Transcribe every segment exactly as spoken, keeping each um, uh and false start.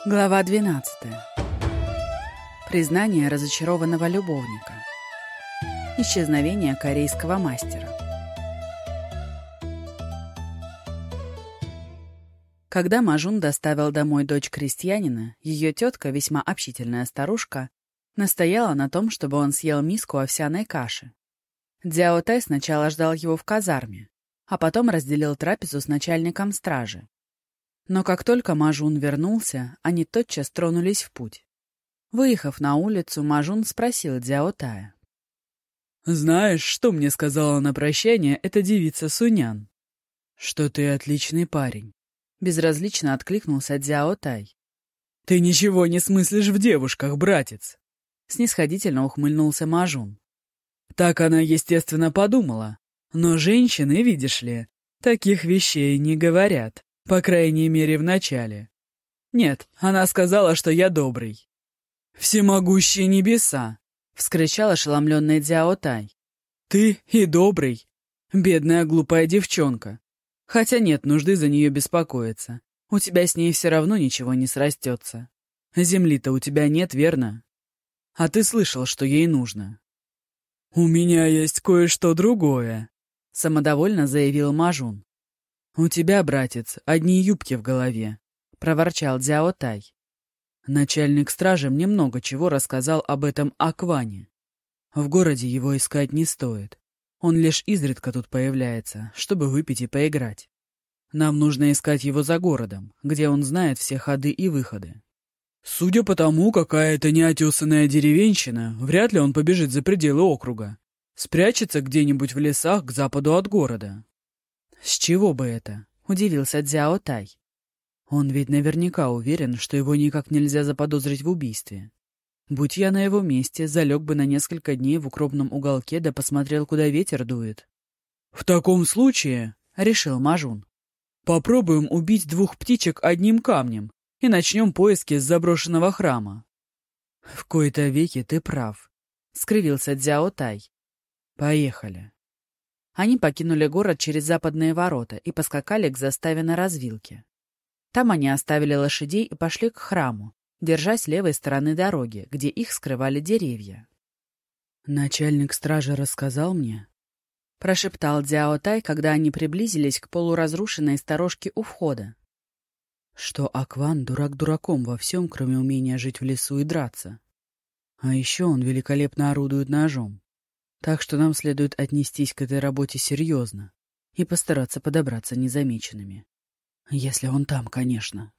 Глава двенадцатая. Признание разочарованного любовника. Исчезновение корейского мастера. Когда Мажун доставил домой дочь крестьянина, ее тетка, весьма общительная старушка, настояла на том, чтобы он съел миску овсяной каши. Дзяо Тай сначала ждал его в казарме, а потом разделил трапезу с начальником стражи. Но как только Мажун вернулся, они тотчас тронулись в путь. Выехав на улицу, Мажун спросил Дзяо Тая: «Знаешь, что мне сказала на прощание эта девица Сунян?» «Что ты отличный парень», — безразлично откликнулся Дзяо Тай. «Ты ничего не смыслишь в девушках, братец», — снисходительно ухмыльнулся Мажун. «Так она, естественно, подумала. Но женщины, видишь ли, таких вещей не говорят. По крайней мере, в начале. Нет, она сказала, что я добрый». «Всемогущие небеса!» — вскричал ошеломленный Дзяо Тай. «Ты и добрый? Бедная глупая девчонка. Хотя нет нужды за нее беспокоиться. У тебя с ней все равно ничего не срастется. Земли-то у тебя нет, верно? А ты слышал, что ей нужно?» «У меня есть кое-что другое», — самодовольно заявил Мажун. «У тебя, братец, одни юбки в голове», — проворчал Дзяо Тай. «Начальник стражи мне много чего рассказал об этом Акване. В городе его искать не стоит. Он лишь изредка тут появляется, чтобы выпить и поиграть. Нам нужно искать его за городом, где он знает все ходы и выходы. Судя по тому, какая это неотесанная деревенщина, вряд ли он побежит за пределы округа. Спрячется где-нибудь в лесах к западу от города». «С чего бы это?» — удивился Дзяо Тай. «Он ведь наверняка уверен, что его никак нельзя заподозрить в убийстве. Будь я на его месте, залег бы на несколько дней в укромном уголке да посмотрел, куда ветер дует». «В таком случае, — решил Мажун, — попробуем убить двух птичек одним камнем и начнем поиски с заброшенного храма». «В кои-то веки ты прав», — скривился Дзяо Тай. «Поехали». Они покинули город через западные ворота и поскакали к заставе на развилке. Там они оставили лошадей и пошли к храму, держась левой стороны дороги, где их скрывали деревья. «Начальник стражи рассказал мне», — прошептал Дзяо Тай, когда они приблизились к полуразрушенной сторожке у входа, «что Акван дурак дураком во всем, кроме умения жить в лесу и драться. А еще он великолепно орудует ножом. Так что нам следует отнестись к этой работе серьезно и постараться подобраться незамеченными. Если он там, конечно».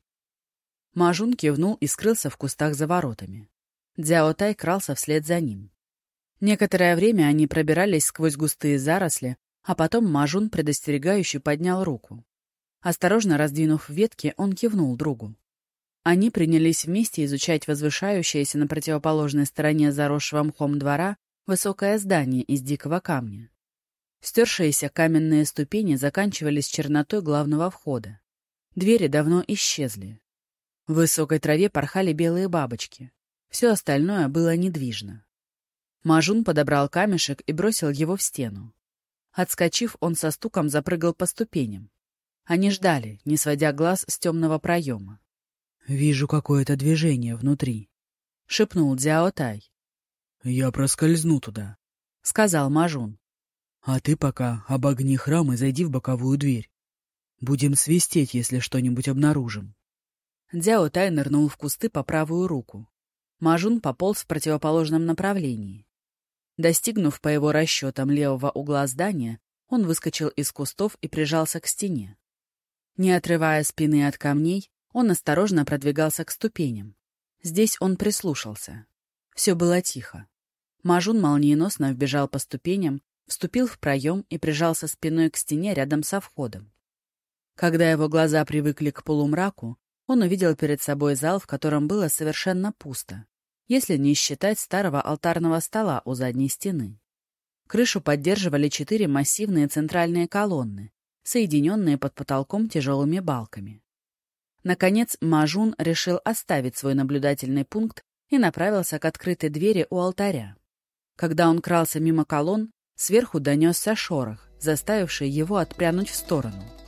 Мажун кивнул и скрылся в кустах за воротами. Дзяо Тай крался вслед за ним. Некоторое время они пробирались сквозь густые заросли, а потом Мажун предостерегающе поднял руку. Осторожно раздвинув ветки, он кивнул другу. Они принялись вместе изучать возвышающееся на противоположной стороне заросшего мхом двора высокое здание из дикого камня. Стершиеся каменные ступени заканчивались чернотой главного входа. Двери давно исчезли. В высокой траве порхали белые бабочки. Все остальное было недвижно. Мажун подобрал камешек и бросил его в стену. Отскочив, он со стуком запрыгал по ступеням. Они ждали, не сводя глаз с темного проема. «Вижу какое-то движение внутри», — шепнул Дзяо Тай. «Я проскользну туда», — сказал Мажун. «А ты пока обогни храм и зайди в боковую дверь. Будем свистеть, если что-нибудь обнаружим». Дзяо Тай нырнул в кусты по правую руку. Мажун пополз в противоположном направлении. Достигнув, по его расчетам, левого угла здания, он выскочил из кустов и прижался к стене. Не отрывая спины от камней, он осторожно продвигался к ступеням. Здесь он прислушался. Все было тихо. Мажун молниеносно вбежал по ступеням, вступил в проем и прижался спиной к стене рядом со входом. Когда его глаза привыкли к полумраку, он увидел перед собой зал, в котором было совершенно пусто, если не считать старого алтарного стола у задней стены. Крышу поддерживали четыре массивные центральные колонны, соединенные под потолком тяжелыми балками. Наконец, Мажун решил оставить свой наблюдательный пункт и направился к открытой двери у алтаря. Когда он крался мимо колонн, сверху донесся шорох, заставивший его отпрянуть в сторону.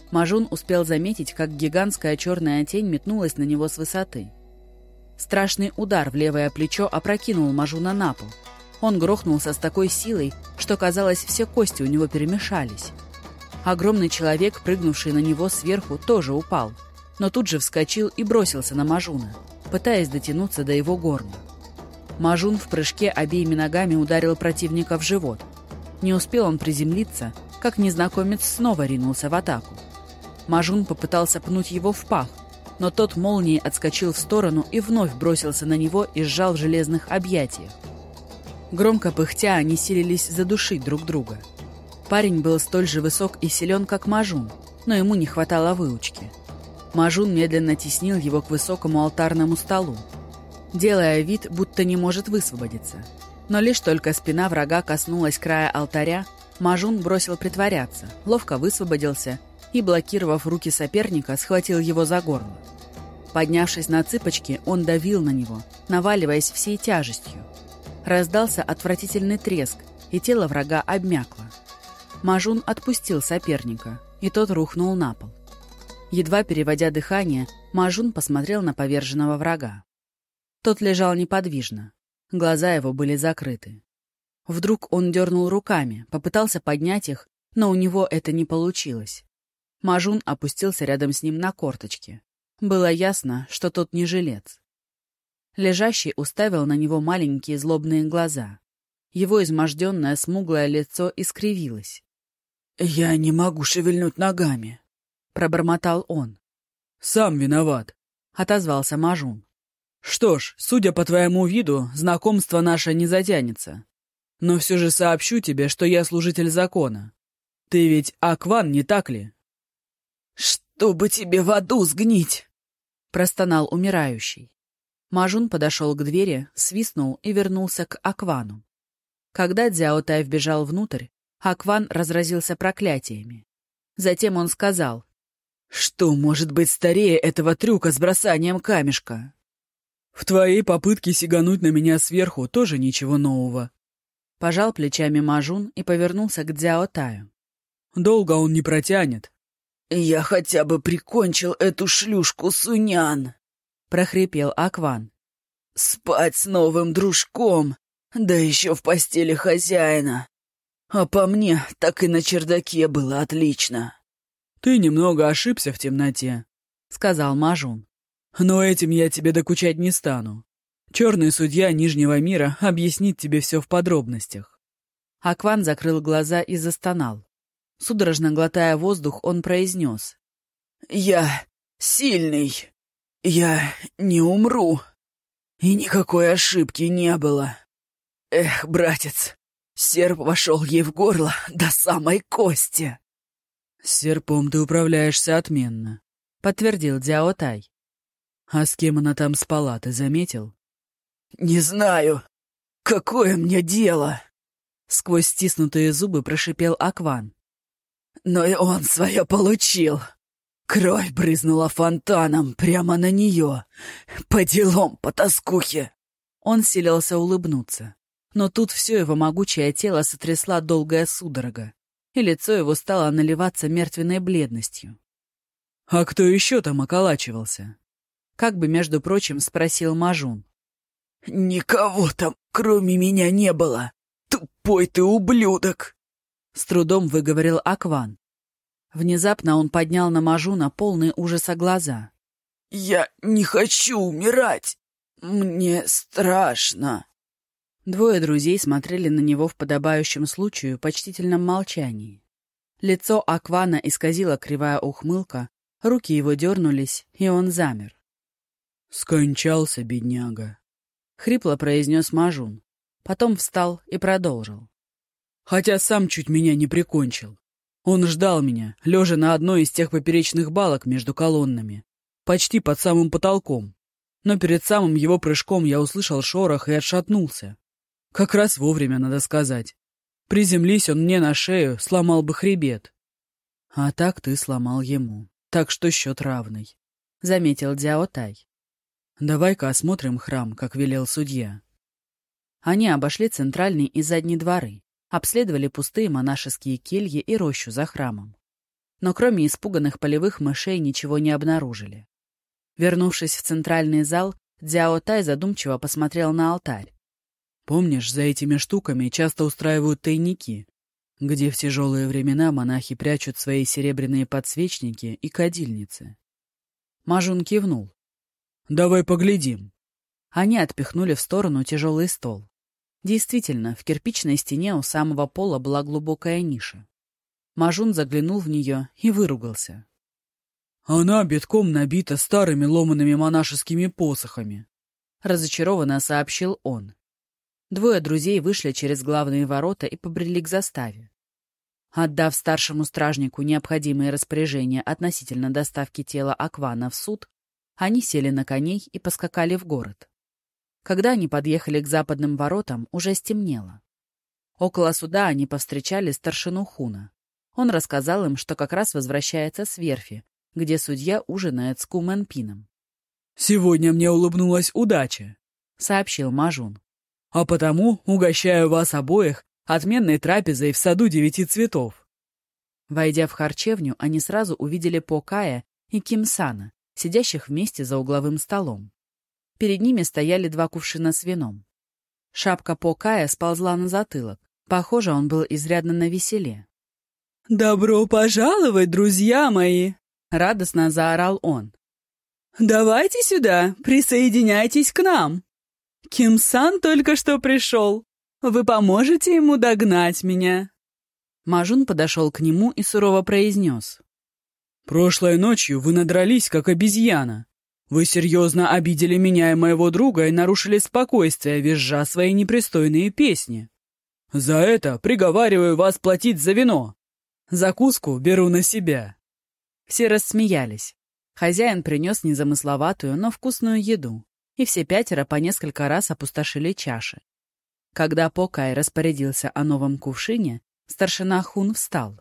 Мажун успел заметить, как гигантская черная тень метнулась на него с высоты. Страшный удар в левое плечо опрокинул Мажуна на пол. Он грохнулся с такой силой, что, казалось, все кости у него перемешались. Огромный человек, прыгнувший на него сверху, тоже упал, но тут же вскочил и бросился на Мажуна, пытаясь дотянуться до его горла. Мажун в прыжке обеими ногами ударил противника в живот. Не успел он приземлиться, как незнакомец снова ринулся в атаку. Мажун попытался пнуть его в пах, но тот молнией отскочил в сторону и вновь бросился на него и сжал в железных объятиях. Громко пыхтя, они силились задушить друг друга. Парень был столь же высок и силен, как Мажун, но ему не хватало выучки. Мажун медленно теснил его к высокому алтарному столу, делая вид, будто не может высвободиться. Но лишь только спина врага коснулась края алтаря, Мажун бросил притворяться, ловко высвободился и, блокировав руки соперника, схватил его за горло. Поднявшись на цыпочки, он давил на него, наваливаясь всей тяжестью. Раздался отвратительный треск, и тело врага обмякло. Мажун отпустил соперника, и тот рухнул на пол. Едва переводя дыхание, Мажун посмотрел на поверженного врага. Тот лежал неподвижно, глаза его были закрыты. Вдруг он дернул руками, попытался поднять их, но у него это не получилось. Мажун опустился рядом с ним на корточки. Было ясно, что тот не жилец. Лежащий уставил на него маленькие злобные глаза. Его изможденное смуглое лицо искривилось. «Я не могу шевельнуть ногами», — пробормотал он. «Сам виноват», — отозвался Мажун. «Что ж, судя по твоему виду, знакомство наше не затянется. Но все же сообщу тебе, что я служитель закона. Ты ведь Акван, не так ли?» «Чтобы тебе в аду сгнить!» — простонал умирающий. Мажун подошел к двери, свистнул и вернулся к Аквану. Когда Дзяо Тай вбежал внутрь, Акван разразился проклятиями. Затем он сказал: «Что может быть старее этого трюка с бросанием камешка? В твоей попытке сигануть на меня сверху тоже ничего нового». Пожал плечами Мажун и повернулся к Дзяо Таю. «Долго он не протянет». «Я хотя бы прикончил эту шлюшку Сунян», — прохрипел Акван. «Спать с новым дружком, да еще в постели хозяина. А по мне, так и на чердаке было отлично». «Ты немного ошибся в темноте», — сказал Мажун. «Но этим я тебе докучать не стану. Черный судья Нижнего мира объяснит тебе все в подробностях». Акван закрыл глаза и застонал. Судорожно глотая воздух, он произнес: «Я сильный. Я не умру. И никакой ошибки не было. Эх, братец, серп вошел ей в горло до самой кости». «С серпом ты управляешься отменно», — подтвердил Дзяо Тай. «А с кем она там спала, ты заметил?» «Не знаю. Какое мне дело?» Сквозь стиснутые зубы прошипел Акван. «Но и он свое получил. Кровь брызнула фонтаном прямо на нее. По делам, по тоскухе». Он силился улыбнуться, но тут все его могучее тело сотрясла долгая судорога, и лицо его стало наливаться мертвенной бледностью. «А кто еще там околачивался?» Как бы, между прочим, спросил Мажун. «Никого там, кроме меня, не было. Тупой ты ублюдок!» С трудом выговорил Акван. Внезапно он поднял на Мажуна полные ужаса глаза. «Я не хочу умирать! Мне страшно!» Двое друзей смотрели на него в подобающем случаю почтительном молчании. Лицо Аквана исказила кривая ухмылка, руки его дернулись, и он замер. «Скончался, бедняга», — хрипло произнес Мажун. Потом встал и продолжил. «Хотя сам чуть меня не прикончил. Он ждал меня, лежа на одной из тех поперечных балок между колоннами, почти под самым потолком. Но перед самым его прыжком я услышал шорох и отшатнулся. Как раз вовремя, надо сказать. Приземлись он мне на шею, сломал бы хребет. А так ты сломал ему, так что счет равный», — заметил Дзяо Тай. «Давай-ка осмотрим храм, как велел судья». Они обошли центральный и задний дворы, обследовали пустые монашеские кельи и рощу за храмом. но кроме испуганных полевых мышей ничего не обнаружили. Вернувшись в центральный зал, Дзяо Тай задумчиво посмотрел на алтарь. «Помнишь, за этими штуками часто устраивают тайники, где в тяжелые времена монахи прячут свои серебряные подсвечники и кадильницы?» Мажун кивнул. «Давай поглядим». Они отпихнули в сторону тяжелый стол. Действительно, в кирпичной стене у самого пола была глубокая ниша. Мажун заглянул в нее и выругался. «Она битком набита старыми ломаными монашескими посохами», — разочарованно сообщил он. Двое друзей вышли через главные ворота и побрели к заставе. Отдав старшему стражнику необходимые распоряжения относительно доставки тела Аквана в суд, они сели на коней и поскакали в город. Когда они подъехали к западным воротам, уже стемнело. Около суда они повстречали старшину Хуна. Он рассказал им, что как раз возвращается с верфи, где судья ужинает с Кумен-Пином. «Сегодня мне улыбнулась удача», — сообщил Мажун. «А потому угощаю вас обоих отменной трапезой в саду девяти цветов». Войдя в харчевню, они сразу увидели По Кая и Ким Сана, сидящих вместе за угловым столом. Перед ними стояли два кувшина с вином. Шапка По Кая сползла на затылок. Похоже, он был изрядно навеселе. «Добро пожаловать, друзья мои!» — радостно заорал он. «Давайте сюда, присоединяйтесь к нам. Ким-сан только что пришел. Вы поможете ему догнать меня?» Мажун подошел к нему и сурово произнес. «Прошлой ночью вы надрались, как обезьяна. Вы серьезно обидели меня и моего друга и нарушили спокойствие, визжа свои непристойные песни. За это приговариваю вас платить за вино. Закуску беру на себя». Все рассмеялись. Хозяин принес незамысловатую, но вкусную еду, и все пятеро по несколько раз опустошили чаши. Когда По Кай распорядился о новом кувшине, старшина Хун встал.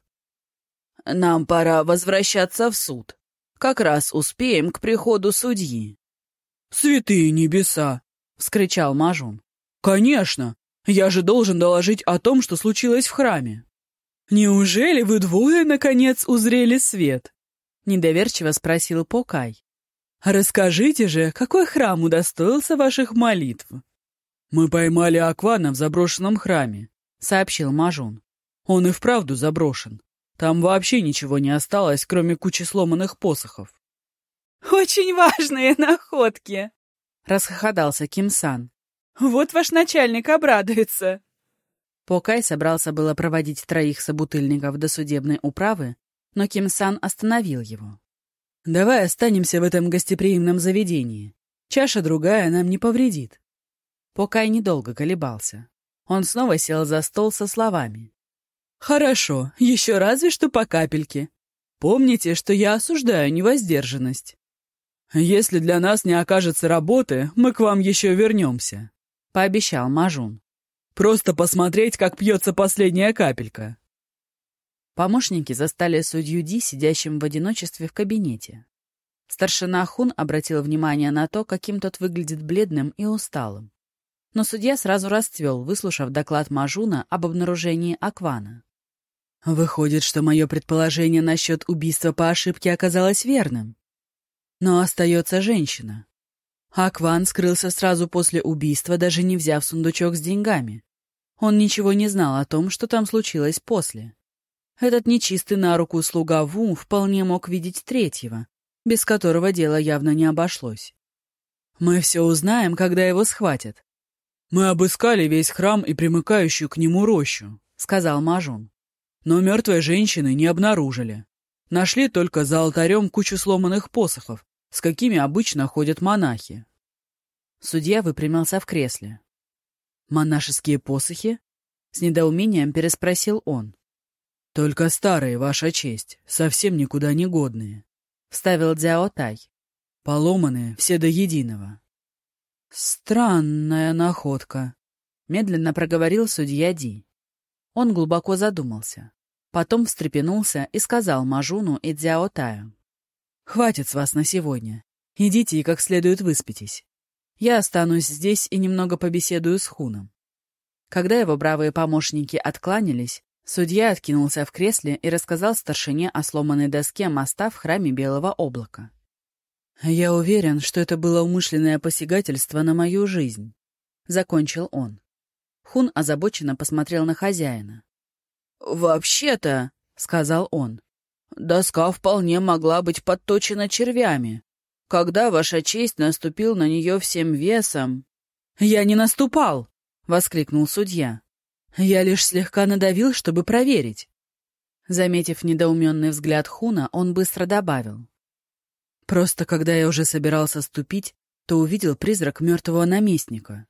«Нам пора возвращаться в суд. Как раз успеем к приходу судьи». «Святые небеса!» — вскричал Мажун. «Конечно! Я же должен доложить о том, что случилось в храме». «Неужели вы двое, наконец, узрели свет?» — недоверчиво спросил По Кай. «Расскажите же, какой храм удостоился ваших молитв?» «Мы поймали Аквана в заброшенном храме», — сообщил Мажун. «Он и вправду заброшен. Там вообще ничего не осталось, кроме кучи сломанных посохов». «Очень важные находки!» — расхохотался Ким Сан. «Вот ваш начальник обрадуется!» По Кай собрался было проводить троих собутыльников до судебной управы, но Ким Сан остановил его. «Давай останемся в этом гостеприимном заведении. Чаша другая нам не повредит». По Кай недолго колебался. Он снова сел за стол со словами. «Хорошо, еще разве что по капельке. Помните, что я осуждаю невоздержанность. Если для нас не окажется работы, мы к вам еще вернемся», — пообещал Мажун. «Просто посмотреть, как пьется последняя капелька». Помощники застали судью Ди, сидящим в одиночестве в кабинете. Старшина Хун обратил внимание на то, каким тот выглядит бледным и усталым. Но судья сразу расцвел, выслушав доклад Мажуна об обнаружении Аквана. «Выходит, что мое предположение насчет убийства по ошибке оказалось верным. Но остается женщина. Акван скрылся сразу после убийства, даже не взяв сундучок с деньгами. Он ничего не знал о том, что там случилось после. Этот нечистый на руку слуга Ву вполне мог видеть третьего, без которого дело явно не обошлось. Мы все узнаем, когда его схватят». «Мы обыскали весь храм и примыкающую к нему рощу», — сказал Мажун. «Но мертвой женщины не обнаружили. Нашли только за алтарем кучу сломанных посохов, с какими обычно ходят монахи». Судья выпрямился в кресле. «Монашеские посохи?» — с недоумением переспросил он. «Только старые, ваша честь, совсем никуда не годные», — вставил Дзяо Тай. «Поломанные, все до единого». «Странная находка», — медленно проговорил судья Ди. Он глубоко задумался. Потом встрепенулся и сказал Мажуну и Дзяо Таю. «Хватит с вас на сегодня. Идите и как следует выспитесь. Я останусь здесь и немного побеседую с Хуном». Когда его бравые помощники откланялись, Судья откинулся в кресле и рассказал старшине о сломанной доске моста в храме Белого облака. «Я уверен, что это было умышленное посягательство на мою жизнь», — закончил он. Хун озабоченно посмотрел на хозяина. «Вообще-то», — сказал он, — «доска вполне могла быть подточена червями. Когда ваша честь наступил на нее всем весом...» «Я не наступал!» — воскликнул судья. «Я лишь слегка надавил, чтобы проверить». Заметив недоуменный взгляд Хуна, он быстро добавил. «Просто когда я уже собирался ступить, то увидел призрак мертвого наместника».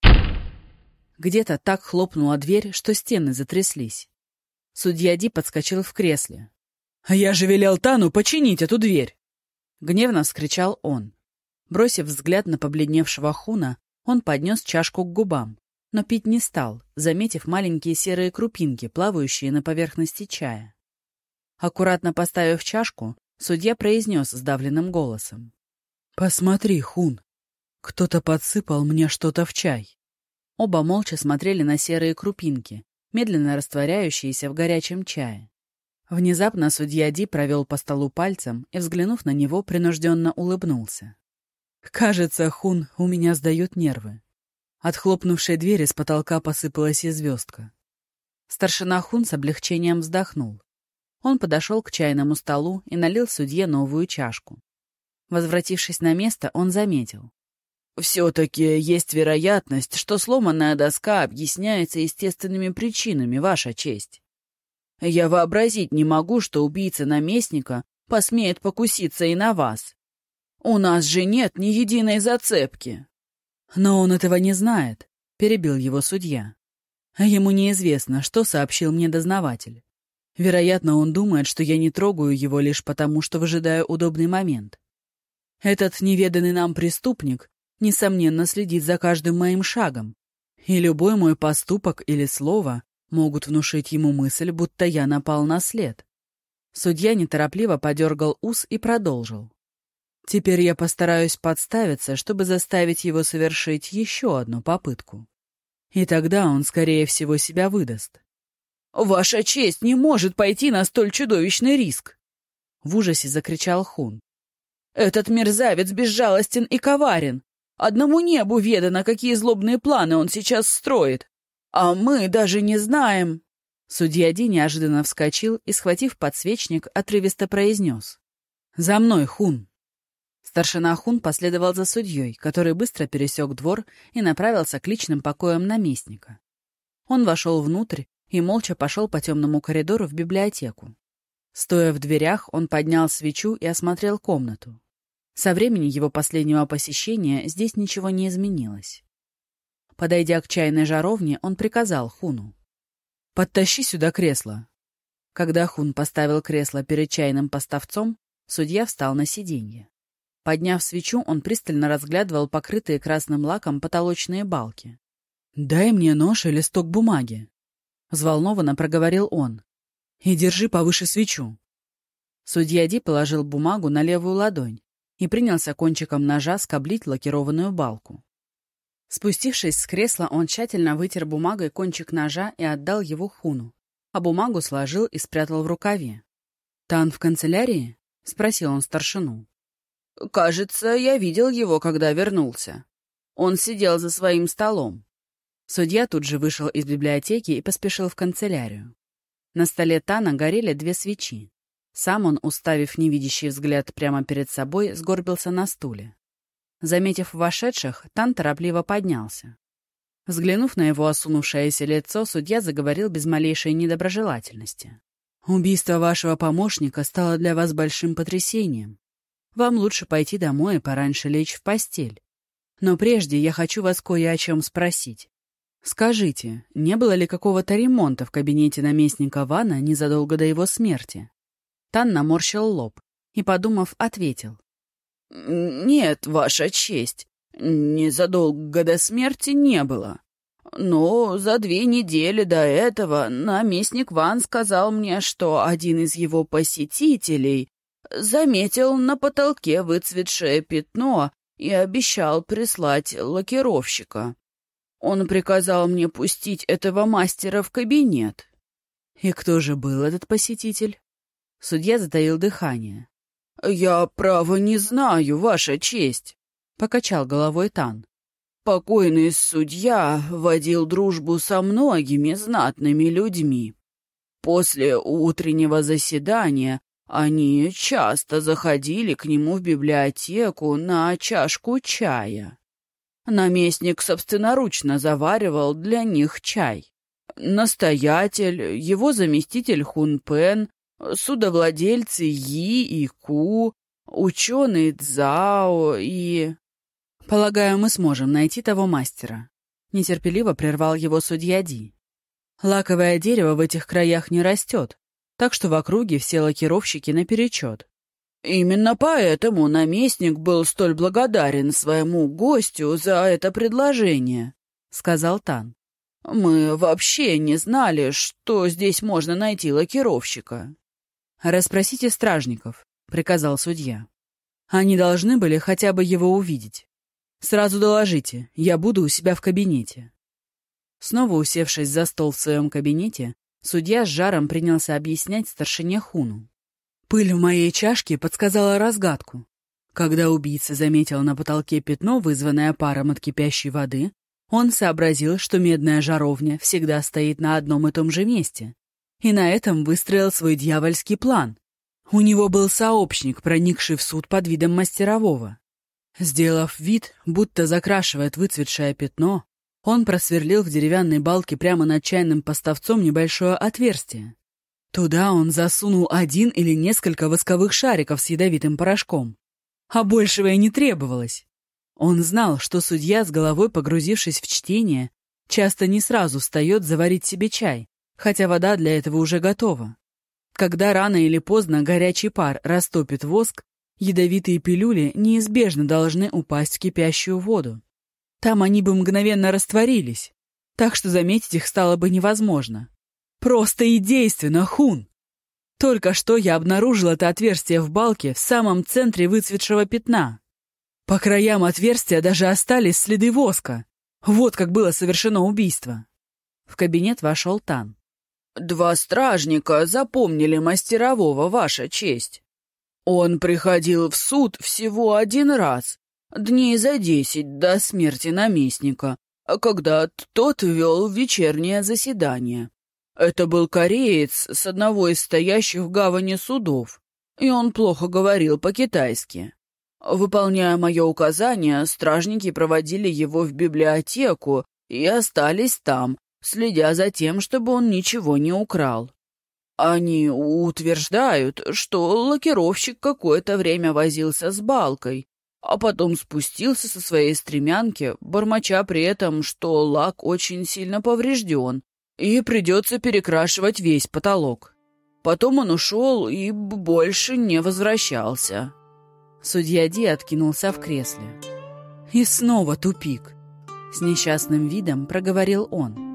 Где-то так хлопнула дверь, что стены затряслись. Судья Ди подскочил в кресле. «Я же велел Тану починить эту дверь!» Гневно вскричал он. Бросив взгляд на побледневшего Хуна, он поднес чашку к губам, но пить не стал, заметив маленькие серые крупинки, плавающие на поверхности чая. Аккуратно поставив чашку, судья произнес сдавленным голосом. «Посмотри, Хун, кто-то подсыпал мне что-то в чай». Оба молча смотрели на серые крупинки, медленно растворяющиеся в горячем чае. Внезапно судья Ди провел по столу пальцем и, взглянув на него, принужденно улыбнулся. «Кажется, Хун, у меня сдают нервы». От хлопнувшей двери с потолка посыпалась и звездка. Старшина Хун с облегчением вздохнул. Он подошел к чайному столу и налил судье новую чашку. Возвратившись на место, он заметил. «Все-таки есть вероятность, что сломанная доска объясняется естественными причинами, Ваша честь. Я вообразить не могу, что убийца наместника посмеет покуситься и на вас. У нас же нет ни единой зацепки». «Но он этого не знает», — перебил его судья. «Ему неизвестно, что сообщил мне дознаватель. Вероятно, он думает, что я не трогаю его лишь потому, что выжидаю удобный момент. Этот неведанный нам преступник, несомненно, следит за каждым моим шагом, и любой мой поступок или слово могут внушить ему мысль, будто я напал на след». Судья неторопливо подергал ус и продолжил. «Теперь я постараюсь подставиться, чтобы заставить его совершить еще одну попытку. И тогда он, скорее всего, себя выдаст». «Ваша честь не может пойти на столь чудовищный риск!» — в ужасе закричал Хун. «Этот мерзавец безжалостен и коварен. Одному небу ведано, какие злобные планы он сейчас строит. А мы даже не знаем...» Судья Ди неожиданно вскочил и, схватив подсвечник, отрывисто произнес. «За мной, Хун!» Старшина Хун последовал за судьей, который быстро пересек двор и направился к личным покоям наместника. Он вошел внутрь и молча пошел по темному коридору в библиотеку. Стоя в дверях, он поднял свечу и осмотрел комнату. Со времени его последнего посещения здесь ничего не изменилось. Подойдя к чайной жаровне, он приказал Хуну. «Подтащи сюда кресло». Когда Хун поставил кресло перед чайным поставцом, судья встал на сиденье. Подняв свечу, он пристально разглядывал покрытые красным лаком потолочные балки. «Дай мне нож и листок бумаги», — взволнованно проговорил он. «И держи повыше свечу». Судья Ди положил бумагу на левую ладонь и принялся кончиком ножа скоблить лакированную балку. Спустившись с кресла, он тщательно вытер бумагой кончик ножа и отдал его Хуну, а бумагу сложил и спрятал в рукаве. «Тан в канцелярии?» — спросил он старшину. «Кажется, я видел его, когда вернулся. Он сидел за своим столом». Судья тут же вышел из библиотеки и поспешил в канцелярию. На столе Тана горели две свечи. Сам он, уставив невидящий взгляд прямо перед собой, сгорбился на стуле. Заметив вошедших, Тан торопливо поднялся. Взглянув на его осунувшееся лицо, судья заговорил без малейшей недоброжелательности. «Убийство вашего помощника стало для вас большим потрясением. Вам лучше пойти домой и пораньше лечь в постель. Но прежде я хочу вас кое о чем спросить. Скажите, не было ли какого-то ремонта в кабинете наместника Вана незадолго до его смерти?» Тан наморщил лоб и, подумав, ответил. «Нет, Ваша честь, незадолго до смерти не было. Но за две недели до этого наместник Ван сказал мне, что один из его посетителей заметил на потолке выцветшее пятно и обещал прислать лакировщика. Он приказал мне пустить этого мастера в кабинет». И кто же был этот посетитель? Судья затаил дыхание. «Я, право, не знаю, Ваша честь», — покачал головой Тан. «Покойный судья водил дружбу со многими знатными людьми. После утреннего заседания они часто заходили к нему в библиотеку на чашку чая. Наместник собственноручно заваривал для них чай. Настоятель, его заместитель Хун Пен, судовладельцы Yi и Ку, ученый Цзао и... «Полагаю, мы сможем найти того мастера», — нетерпеливо прервал его судья Ди. «Лаковое дерево в этих краях не растет, так что в округе все лакировщики наперечет». «Именно поэтому наместник был столь благодарен своему гостю за это предложение», — сказал Тан. «Мы вообще не знали, что здесь можно найти лакировщика». «Расспросите стражников», — приказал судья. «Они должны были хотя бы его увидеть. Сразу доложите, я буду у себя в кабинете». Снова усевшись за стол в своем кабинете, судья с жаром принялся объяснять старшине Хуну. Пыль в моей чашке подсказала разгадку. Когда убийца заметил на потолке пятно, вызванное паром от кипящей воды, он сообразил, что медная жаровня всегда стоит на одном и том же месте, и на этом выстроил свой дьявольский план. У него был сообщник, проникший в суд под видом мастерового. Сделав вид, будто закрашивает выцветшее пятно, он просверлил в деревянной балке прямо над чайным поставцом небольшое отверстие. Туда он засунул один или несколько восковых шариков с ядовитым порошком. А большего и не требовалось. Он знал, что судья, с головой погрузившись в чтение, часто не сразу встает заварить себе чай, хотя вода для этого уже готова. Когда рано или поздно горячий пар растопит воск, ядовитые пилюли неизбежно должны упасть в кипящую воду. Там они бы мгновенно растворились, так что заметить их стало бы невозможно. Просто и действенно, Хун! Только что я обнаружил это отверстие в балке в самом центре выцветшего пятна. По краям отверстия даже остались следы воска. Вот как было совершено убийство. В кабинет вошел Тан. «Два стражника запомнили мастерового, Ваша честь. Он приходил в суд всего один раз, дней за десять до смерти наместника, когда тот вел вечернее заседание. Это был кореец с одного из стоящих в гавани судов, и он плохо говорил по-китайски. Выполняя мое указание, стражники проводили его в библиотеку и остались там, следя за тем, чтобы он ничего не украл. Они утверждают, что лакировщик какое-то время возился с балкой, а потом спустился со своей стремянки, бормоча при этом, что лак очень сильно поврежден, и придется перекрашивать весь потолок. Потом он ушел и больше не возвращался». Судья Ди откинулся в кресле. «И снова тупик», — с несчастным видом проговорил он.